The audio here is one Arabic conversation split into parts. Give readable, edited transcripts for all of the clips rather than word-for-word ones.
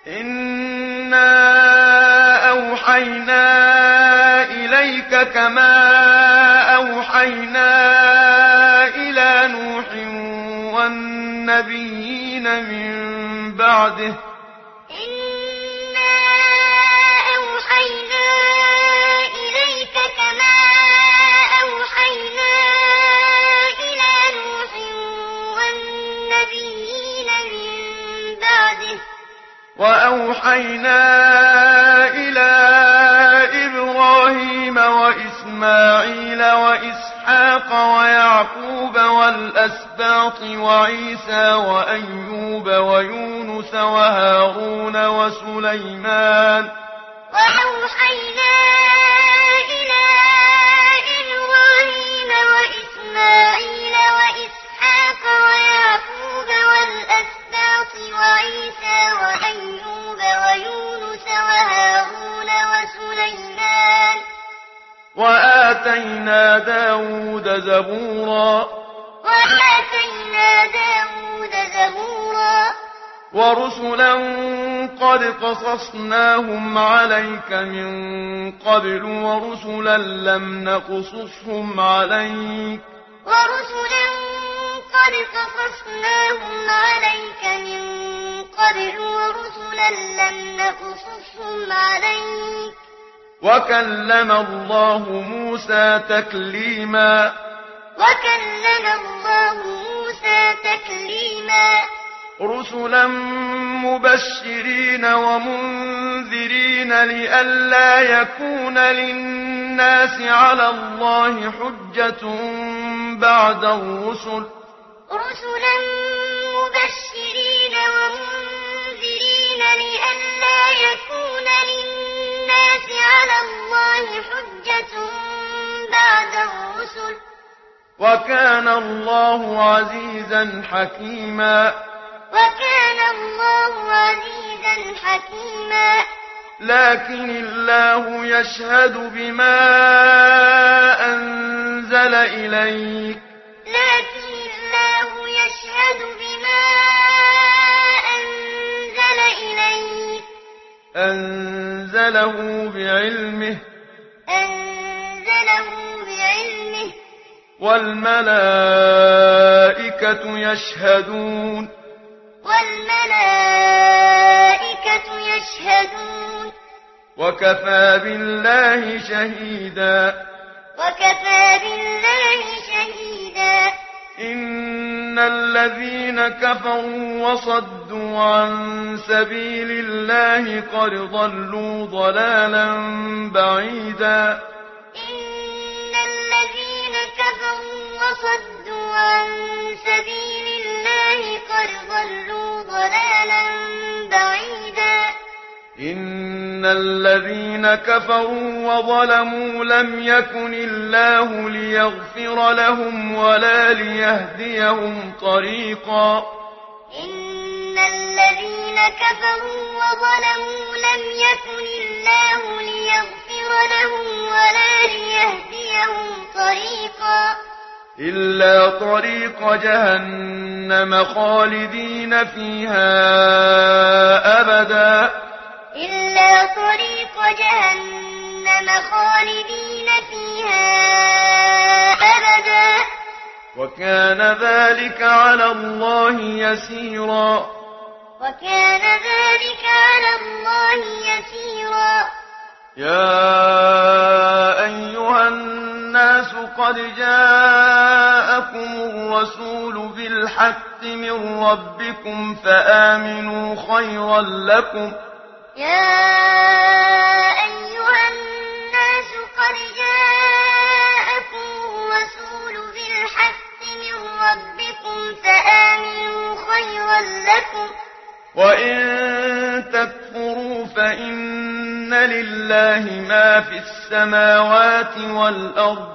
إنا أوحينا إليك كما أوحينا إلى نوح والنبيين من بعده إنا أوحينا إليك كما أوحينا إلى نوح والنبيين من بعده وأوحينا إلى إبراهيم وإسماعيل وإسحاق ويعقوب والأسباط وعيسى وأيوب ويونس وهارون وسليمان وأوحينا إلى إبراهيم وإسماعيل وإسحاق ويعقوب والأسباط وعيسى وأيوب ويونس وهارون وسليمان وآتينا داود زبورا ورسلا قد قصصناهم عليك من قبل ورسلا لم نقصصهم عليك وكلم الله موسى تكليما رسلا مبشرين ومنذرين لئلا يكون للناس على الله حجة بعد الرسل وكان الله عزيزا حكيما لكن الله يشهد بما أنزل إليك أنزله بعلمه والملائكة يشهدون وكفى بالله شهيدا إن الذين كفروا وصدوا عن سبيل الله قد ضلوا ضلالا بعيدا إن الذين كفروا وظلموا لم يكن الله ليغفر لهم ولا ليهديهم طريقا إلا طريق جهنم خالدين فيها أبدا وكان ذلك على الله يسيرا يا أيها الناس قد جاءكم الرسول بالحق من ربكم فآمنوا خيرا لكم وإن تكفروا فإن لله ما في السماوات والأرض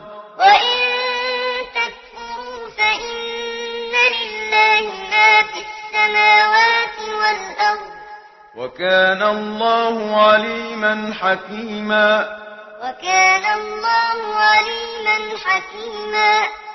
وكان الله عليما حكيما وكان الله عليما حكيما